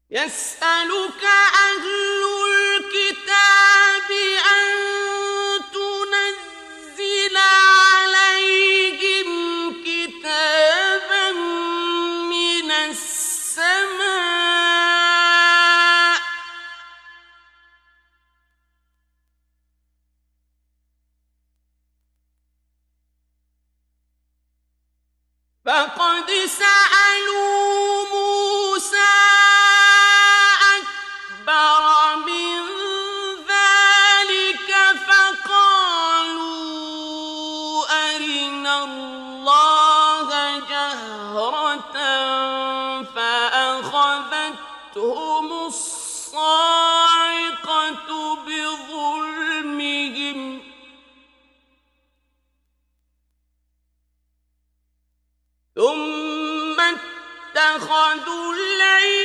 يسألك أهل الكتاب أن تنزل عليهم كتابا من السماء فقد سألوا موسى أكبر من ذلك فقالوا أرنا الله جهرة فأخذتهم الصاعقة بظلمهم ثم اتخذوا العجل